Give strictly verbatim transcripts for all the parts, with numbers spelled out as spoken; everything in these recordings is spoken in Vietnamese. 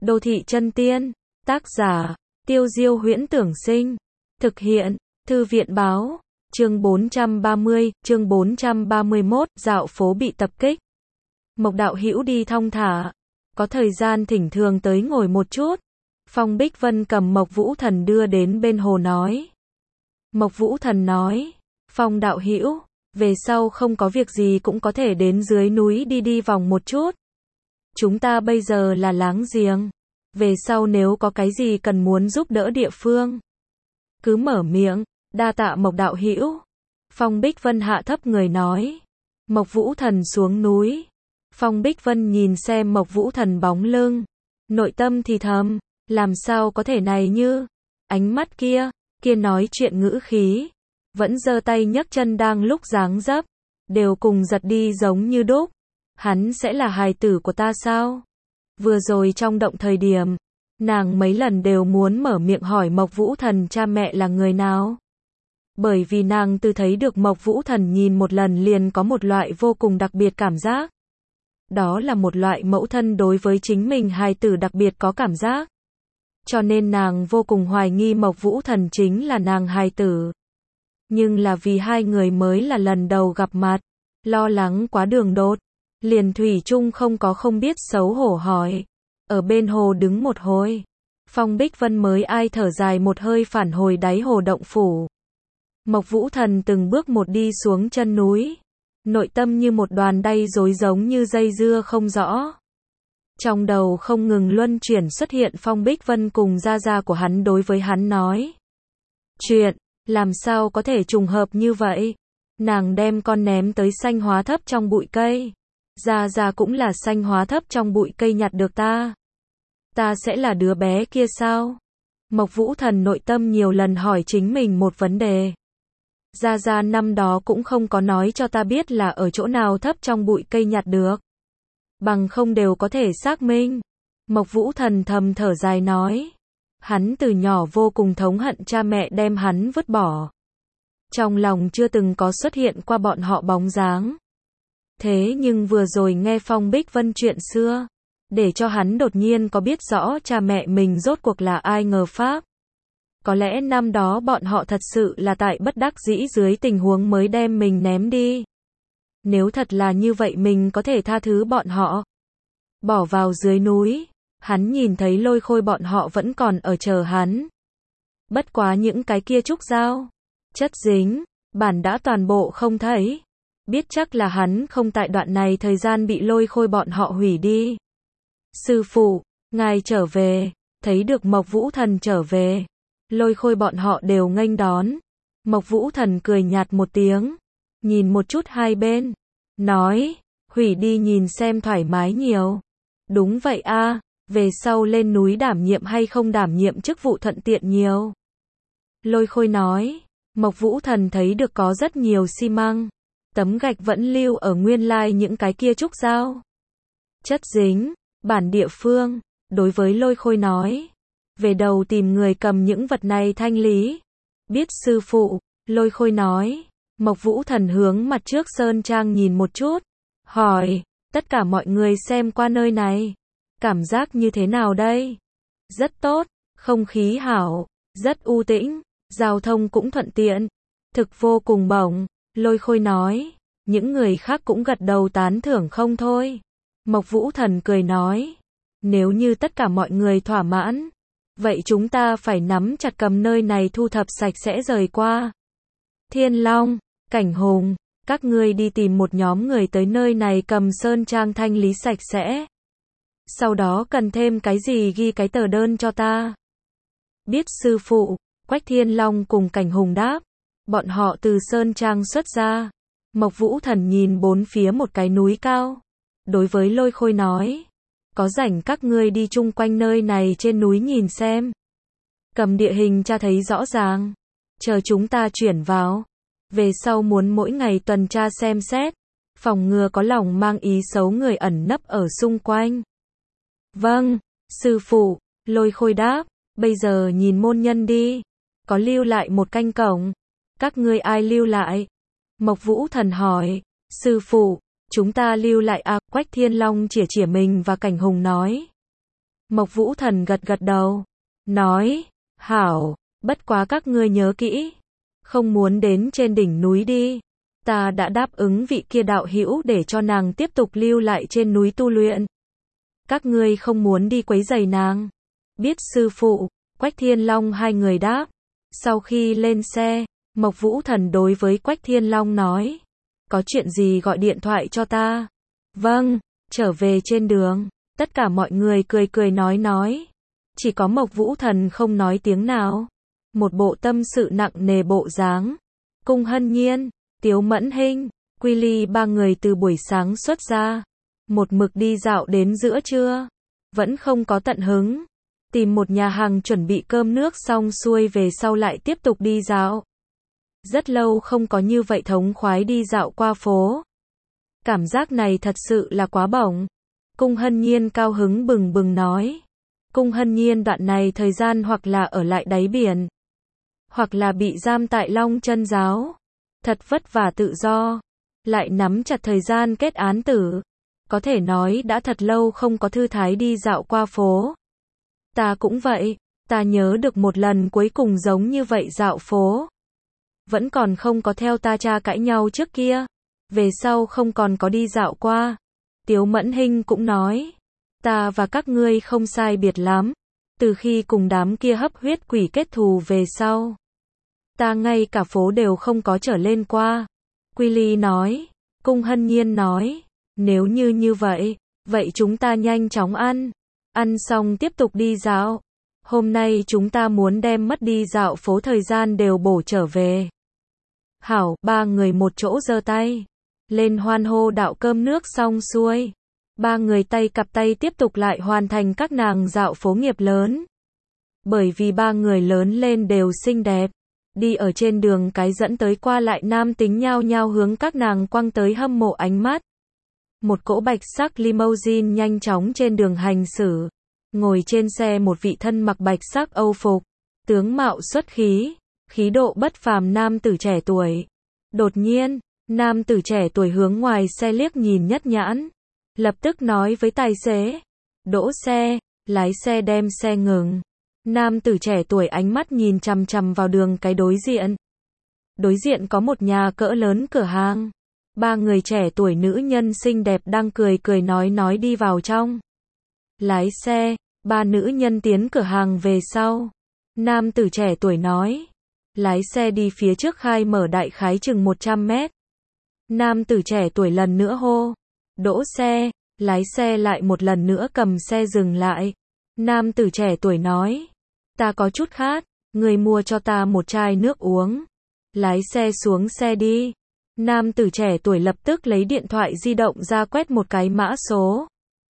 Đô thị chân tiên, tác giả, Tiêu Diêu Huyễn Tưởng Sinh, thực hiện, Thư viện báo, chương bốn trăm ba mươi, chương bốn trăm ba mươi mốt, dạo phố bị tập kích. Mộc đạo hữu đi thong thả, có thời gian thỉnh thường tới ngồi một chút. Phong Bích Vân cầm Mộc Vũ Thần đưa đến bên hồ nói. Mộc Vũ Thần nói, Phong đạo hữu, về sau không có việc gì cũng có thể đến dưới núi đi đi vòng một chút. Chúng ta bây giờ là láng giềng, về sau nếu có cái gì cần muốn giúp đỡ địa phương, cứ mở miệng, đa tạ Mộc đạo hữu. Phong Bích Vân hạ thấp người nói. Mộc Vũ Thần xuống núi. Phong Bích Vân nhìn xem Mộc Vũ Thần bóng lưng, nội tâm thì thầm, làm sao có thể này như, ánh mắt kia, kia nói chuyện ngữ khí, vẫn giơ tay nhấc chân đang lúc dáng dấp, đều cùng giật đi giống như đúc. Hắn sẽ là hài tử của ta sao? Vừa rồi trong động thời điểm, nàng mấy lần đều muốn mở miệng hỏi Mộc Vũ Thần cha mẹ là người nào. Bởi vì nàng từ thấy được Mộc Vũ Thần nhìn một lần liền có một loại vô cùng đặc biệt cảm giác. Đó là một loại mẫu thân đối với chính mình hài tử đặc biệt có cảm giác. Cho nên nàng vô cùng hoài nghi Mộc Vũ Thần chính là nàng hài tử. Nhưng là vì hai người mới là lần đầu gặp mặt, lo lắng quá đường đột, liền thủy chung không có không biết xấu hổ hỏi. Ở bên hồ đứng một hồi, Phong Bích Vân mới ai thở dài một hơi phản hồi đáy hồ động phủ. Mộc Vũ Thần từng bước một đi xuống chân núi, nội tâm như một đoàn đay rối giống như dây dưa không rõ. Trong đầu không ngừng luân chuyển xuất hiện Phong Bích Vân cùng gia gia của hắn đối với hắn nói. Chuyện, làm sao có thể trùng hợp như vậy? Nàng đem con ném tới xanh hóa thấp trong bụi cây. Gia gia cũng là xanh hóa thấp trong bụi cây nhặt được ta. Ta sẽ là đứa bé kia sao? Mộc Vũ Thần nội tâm nhiều lần hỏi chính mình một vấn đề. Gia gia năm đó cũng không có nói cho ta biết là ở chỗ nào thấp trong bụi cây nhặt được. Bằng không đều có thể xác minh. Mộc Vũ Thần thầm thở dài nói. Hắn từ nhỏ vô cùng thống hận cha mẹ đem hắn vứt bỏ. Trong lòng chưa từng có xuất hiện qua bọn họ bóng dáng. Thế nhưng vừa rồi nghe Phong Bích Vân chuyện xưa, để cho hắn đột nhiên có biết rõ cha mẹ mình rốt cuộc là ai ngờ pháp. Có lẽ năm đó bọn họ thật sự là tại bất đắc dĩ dưới tình huống mới đem mình ném đi. Nếu thật là như vậy mình có thể tha thứ bọn họ. Bỏ vào dưới núi, hắn nhìn thấy Lôi Khôi bọn họ vẫn còn ở chờ hắn. Bất quá những cái kia trúc dao, chất dính, bản đã toàn bộ không thấy. Biết chắc là hắn không tại đoạn này thời gian bị Lôi Khôi bọn họ hủy đi. Sư phụ, ngài trở về, thấy được Mộc Vũ Thần trở về. Lôi Khôi bọn họ đều nghênh đón. Mộc Vũ Thần cười nhạt một tiếng, nhìn một chút hai bên, nói, hủy đi nhìn xem thoải mái nhiều. Đúng vậy a, về sau lên núi đảm nhiệm hay không đảm nhiệm chức vụ thuận tiện nhiều. Lôi Khôi nói, Mộc Vũ Thần thấy được có rất nhiều xi măng, tấm gạch vẫn lưu ở nguyên lai những cái kia trúc dao. Chất dính, bản địa phương, đối với Lôi Khôi nói. Về đầu tìm người cầm những vật này thanh lý. Biết sư phụ, Lôi Khôi nói. Mộc Vũ Thần hướng mặt trước sơn trang nhìn một chút. Hỏi, tất cả mọi người xem qua nơi này. Cảm giác như thế nào đây? Rất tốt, không khí hảo, rất u tĩnh, giao thông cũng thuận tiện. Thực vô cùng bổng, Lôi Khôi nói. Những người khác cũng gật đầu tán thưởng không thôi. Mộc Vũ Thần cười nói. Nếu như tất cả mọi người thỏa mãn, vậy chúng ta phải nắm chặt cầm nơi này thu thập sạch sẽ rời qua. Thiên Long, Cảnh Hùng, các ngươi đi tìm một nhóm người tới nơi này cầm sơn trang thanh lý sạch sẽ. Sau đó cần thêm cái gì ghi cái tờ đơn cho ta. Biết sư phụ, Quách Thiên Long cùng Cảnh Hùng đáp. Bọn họ từ sơn trang xuất ra. Mộc Vũ Thần nhìn bốn phía một cái núi cao. Đối với Lôi Khôi nói. Có rảnh các ngươi đi chung quanh nơi này trên núi nhìn xem. Cầm địa hình tra thấy rõ ràng. Chờ chúng ta chuyển vào. Về sau muốn mỗi ngày tuần tra xem xét. Phòng ngừa có lòng mang ý xấu người ẩn nấp ở xung quanh. Vâng, sư phụ, Lôi Khôi đáp. Bây giờ nhìn môn nhân đi. Có lưu lại một canh cổng. Các ngươi ai lưu lại? Mộc Vũ Thần hỏi. Sư phụ. Chúng ta lưu lại à, Quách Thiên Long chỉa chỉa mình và Cảnh Hùng nói. Mộc Vũ Thần gật gật đầu, nói, hảo, bất quá các ngươi nhớ kỹ, không muốn đến trên đỉnh núi đi. Ta đã đáp ứng vị kia đạo hữu để cho nàng tiếp tục lưu lại trên núi tu luyện. Các ngươi không muốn đi quấy rầy nàng. Biết sư phụ, Quách Thiên Long hai người đáp. Sau khi lên xe, Mộc Vũ Thần đối với Quách Thiên Long nói, có chuyện gì gọi điện thoại cho ta. Vâng, trở về trên đường, tất cả mọi người cười cười nói nói. Chỉ có Mộc Vũ Thần không nói tiếng nào. Một bộ tâm sự nặng nề bộ dáng. Cung Hân Nhiên, Tiếu Mẫn Hinh, Quy Ly ba người từ buổi sáng xuất ra, một mực đi dạo đến giữa trưa, vẫn không có tận hứng. Tìm một nhà hàng chuẩn bị cơm nước xong xuôi về sau lại tiếp tục đi dạo. Rất lâu không có như vậy thống khoái đi dạo qua phố. Cảm giác này thật sự là quá bổng. Cung Hân Nhiên cao hứng bừng bừng nói. Cung Hân Nhiên đoạn này thời gian hoặc là ở lại đáy biển, hoặc là bị giam tại Long Chân Giáo. Thật vất vả tự do, lại nắm chặt thời gian kết án tử. Có thể nói đã thật lâu không có thư thái đi dạo qua phố. Ta cũng vậy, ta nhớ được một lần cuối cùng giống như vậy dạo phố. Vẫn còn không có theo ta cha cãi nhau trước kia. Về sau không còn có đi dạo qua. Tiếu Mẫn Hinh cũng nói, ta và các ngươi không sai biệt lắm. Từ khi cùng đám kia hấp huyết quỷ kết thù về sau, ta ngay cả phố đều không có trở lên qua. Quy Ly nói, Cung Hân Nhiên nói, nếu như như vậy, vậy chúng ta nhanh chóng ăn. Ăn xong tiếp tục đi dạo. Hôm nay chúng ta muốn đem mất đi dạo phố thời gian đều bổ trở về. Hảo, ba người một chỗ giơ tay lên hoan hô đạo cơm nước xong xuôi. Ba người tay cặp tay tiếp tục lại hoàn thành các nàng dạo phố nghiệp lớn. Bởi vì ba người lớn lên đều xinh đẹp. Đi ở trên đường cái dẫn tới qua lại nam tính nhao nhao hướng các nàng quăng tới hâm mộ ánh mắt. Một cỗ bạch sắc limousine nhanh chóng trên đường hành xử. Ngồi trên xe một vị thân mặc bạch sắc âu phục, tướng mạo xuất khí, khí độ bất phàm nam tử trẻ tuổi. Đột nhiên, nam tử trẻ tuổi hướng ngoài xe liếc nhìn nhất nhãn. Lập tức nói với tài xế, đỗ xe, lái xe đem xe ngừng. Nam tử trẻ tuổi ánh mắt nhìn chằm chằm vào đường cái đối diện. Đối diện có một nhà cỡ lớn cửa hàng. Ba người trẻ tuổi nữ nhân xinh đẹp đang cười cười nói nói đi vào trong. Lái xe, ba nữ nhân tiến cửa hàng về sau. Nam tử trẻ tuổi nói, lái xe đi phía trước khai mở đại khái chừng một trăm mét. Nam tử trẻ tuổi lần nữa hô, đỗ xe, lái xe lại một lần nữa cầm xe dừng lại. Nam tử trẻ tuổi nói, ta có chút khát, người mua cho ta một chai nước uống. Lái xe xuống xe đi. Nam tử trẻ tuổi lập tức lấy điện thoại di động ra quét một cái mã số.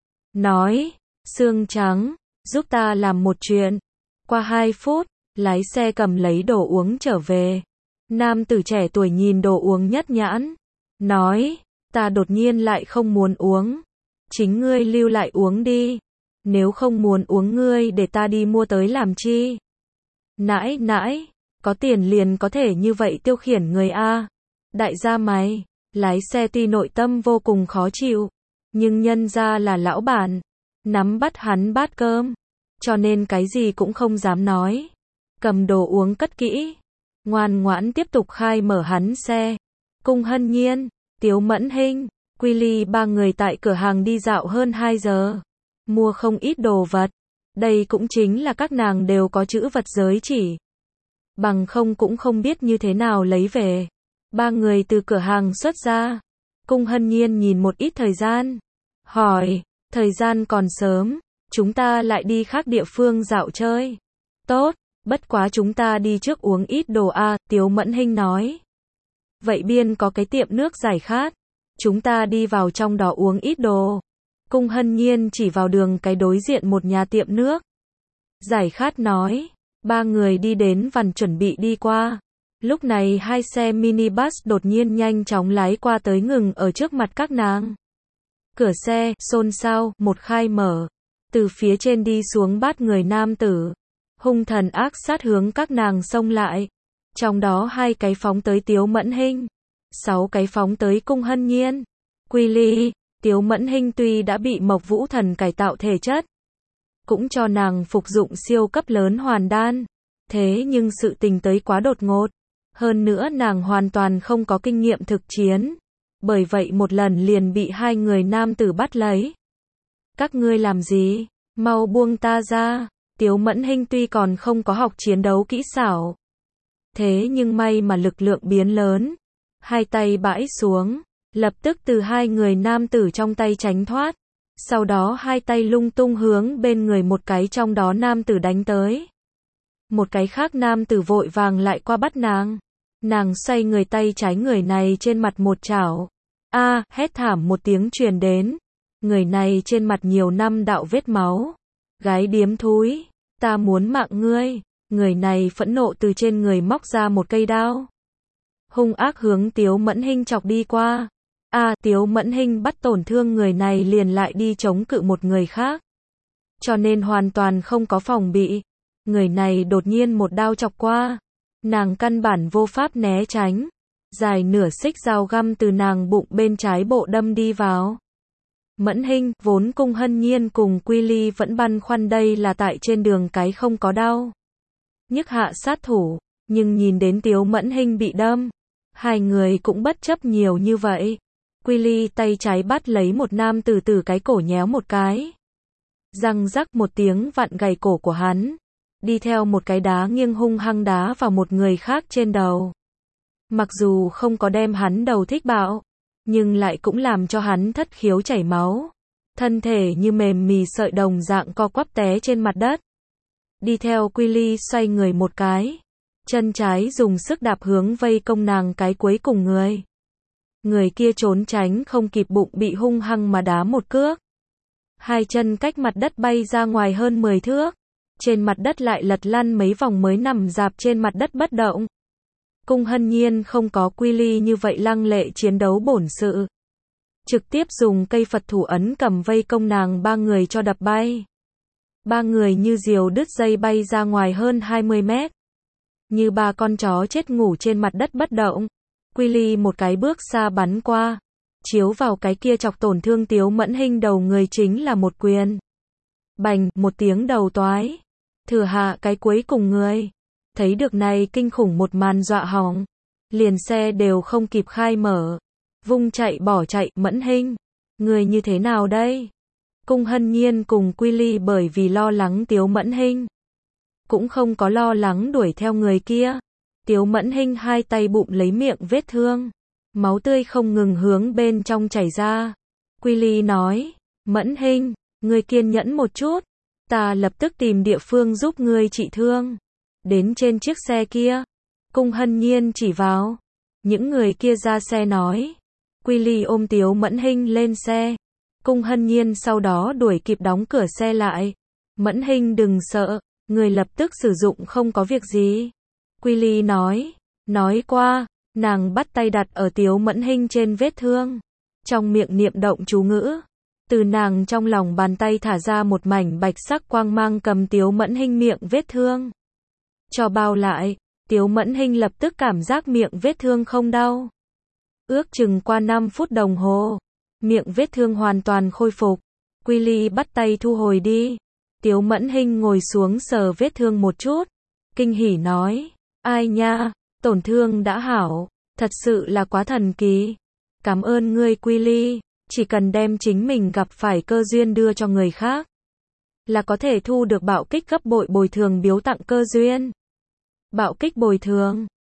Nói, xương trắng, giúp ta làm một chuyện. Qua hai phút, lái xe cầm lấy đồ uống trở về. Nam tử trẻ tuổi nhìn đồ uống nhất nhãn. Nói, ta đột nhiên lại không muốn uống. Chính ngươi lưu lại uống đi. Nếu không muốn uống ngươi để ta đi mua tới làm chi? Nãi nãi, có tiền liền có thể như vậy tiêu khiển người a. Đại gia mày, lái xe tuy nội tâm vô cùng khó chịu, nhưng nhân ra là lão bản, nắm bắt hắn bát cơm, cho nên cái gì cũng không dám nói. Cầm đồ uống cất kỹ, ngoan ngoãn tiếp tục khai mở hắn xe. Cung Hân Nhiên, Tiếu Mẫn Hinh, Quy Ly ba người tại cửa hàng đi dạo hơn hai giờ, mua không ít đồ vật. Đây cũng chính là các nàng đều có chữ vật giới chỉ, bằng không cũng không biết như thế nào lấy về. Ba người từ cửa hàng xuất ra. Cung Hân Nhiên nhìn một ít thời gian, hỏi, thời gian còn sớm, chúng ta lại đi khác địa phương dạo chơi. Tốt, bất quá chúng ta đi trước uống ít đồ a. Tiếu Mẫn Hinh nói. Vậy biên có cái tiệm nước giải khát, chúng ta đi vào trong đó uống ít đồ. Cung Hân Nhiên chỉ vào đường cái đối diện một nhà tiệm nước giải khát nói. Ba người đi đến vằn chuẩn bị đi qua. Lúc này hai xe minibus đột nhiên nhanh chóng lái qua tới ngừng ở trước mặt các nàng. Cửa xe, xôn xao, một khai mở. Từ phía trên đi xuống bát người nam tử. Hung thần ác sát hướng các nàng xông lại. Trong đó hai cái phóng tới Tiếu Mẫn Hinh. Sáu cái phóng tới Cung Hân Nhiên. Quy Ly, Tiếu Mẫn Hinh tuy đã bị Mộc Vũ Thần cải tạo thể chất. cũng cho nàng phục dụng siêu cấp lớn hoàn đan. Thế nhưng sự tình tới quá đột ngột. Hơn nữa nàng hoàn toàn không có kinh nghiệm thực chiến. Bởi vậy một lần liền bị hai người nam tử bắt lấy. Các ngươi làm gì? Mau buông ta ra. Tiếu Mẫn Hinh tuy còn không có học chiến đấu kỹ xảo. Thế nhưng may mà lực lượng biến lớn. Hai tay bãi xuống. Lập tức từ hai người nam tử trong tay tránh thoát. Sau đó hai tay lung tung hướng bên người một cái trong đó nam tử đánh tới. Một cái khác nam tử vội vàng lại qua bắt nàng. Nàng xoay người tay trái người này trên mặt một chảo. A, hét thảm một tiếng truyền đến. Người này trên mặt nhiều năm đạo vết máu. Gái điếm thúi, ta muốn mạng ngươi. Người này phẫn nộ từ trên người móc ra một cây đao. Hung ác hướng Tiếu Mẫn Hinh chọc đi qua. A, Tiếu Mẫn Hinh bắt tổn thương người này liền lại đi chống cự một người khác. Cho nên hoàn toàn không có phòng bị. Người này đột nhiên một đao chọc qua. Nàng căn bản vô pháp né tránh. Dài nửa xích dao găm từ nàng bụng bên trái bộ đâm đi vào. Mẫn Hinh, vốn Cung Hân Nhiên cùng Quy Ly vẫn băn khoăn đây là tại trên đường cái không có đau. Nhức hạ sát thủ, nhưng nhìn đến Tiếu Mẫn Hinh bị đâm. Hai người cũng bất chấp nhiều như vậy. Quy Ly tay trái bắt lấy một nam tử từ cái cổ nhéo một cái. Răng rắc một tiếng vặn gầy cổ của hắn. Đi theo một cái đá nghiêng hung hăng đá vào một người khác trên đầu. Mặc dù không có đem hắn đầu thích bạo, nhưng lại cũng làm cho hắn thất khiếu chảy máu. Thân thể như mềm mì sợi đồng dạng co quắp té trên mặt đất. Đi theo Quy Ly xoay người một cái. Chân trái dùng sức đạp hướng vây công nàng cái cuối cùng người. Người kia trốn tránh không kịp bụng bị hung hăng mà đá một cước. Hai chân cách mặt đất bay ra ngoài hơn mười thước. Trên mặt đất lại lật lăn mấy vòng mới nằm dạp trên mặt đất bất động. Cung Hân Nhiên không có Quy Ly như vậy lăng lệ chiến đấu bổn sự. Trực tiếp dùng cây Phật thủ ấn cầm vây công nàng ba người cho đập bay. Ba người như diều đứt dây bay ra ngoài hơn hai mươi mét. Như ba con chó chết ngủ trên mặt đất bất động. Quy Ly một cái bước xa bắn qua. Chiếu vào cái kia chọc tổn thương Tiếu Mẫn Hinh đầu người chính là một quyền. Bành, một tiếng đầu toái. Thừa hạ cái cuối cùng người. Thấy được này kinh khủng một màn dọa hỏng. Liền xe đều không kịp khai mở. Vung chạy bỏ chạy, Mẫn Hinh. Người như thế nào đây? Cung Hân Nhiên cùng Quy Ly bởi vì lo lắng Tiếu Mẫn Hinh. Cũng không có lo lắng đuổi theo người kia. Tiếu Mẫn Hinh hai tay bụng lấy miệng vết thương. Máu tươi không ngừng hướng bên trong chảy ra. Quy Ly nói, Mẫn Hinh, ngươi kiên nhẫn một chút. Ta lập tức tìm địa phương giúp ngươi trị thương. Đến trên chiếc xe kia. Cung Hân Nhiên chỉ vào. Những người kia ra xe nói. Quy Ly ôm Tiếu Mẫn Hinh lên xe. Cung Hân Nhiên sau đó đuổi kịp đóng cửa xe lại. Mẫn Hinh đừng sợ. Người lập tức sử dụng không có việc gì. Quy Ly nói. Nói qua. Nàng bắt tay đặt ở Tiếu Mẫn Hinh trên vết thương. Trong miệng niệm động chú ngữ. Từ nàng trong lòng bàn tay thả ra một mảnh bạch sắc quang mang cầm Tiếu Mẫn Hinh miệng vết thương. Cho bao lại. Tiếu Mẫn Hinh lập tức cảm giác miệng vết thương không đau. Ước chừng qua năm phút đồng hồ. Miệng vết thương hoàn toàn khôi phục. Quy Ly bắt tay thu hồi đi. Tiếu Mẫn Hinh ngồi xuống sờ vết thương một chút. Kinh hỉ nói. Ai nha, tổn thương đã hảo. Thật sự là quá thần kỳ. Cảm ơn ngươi Quy Ly. Chỉ cần đem chính mình gặp phải cơ duyên đưa cho người khác. Là có thể thu được bạo kích gấp bội bồi thường biếu tặng cơ duyên. Bạo kích bồi thường.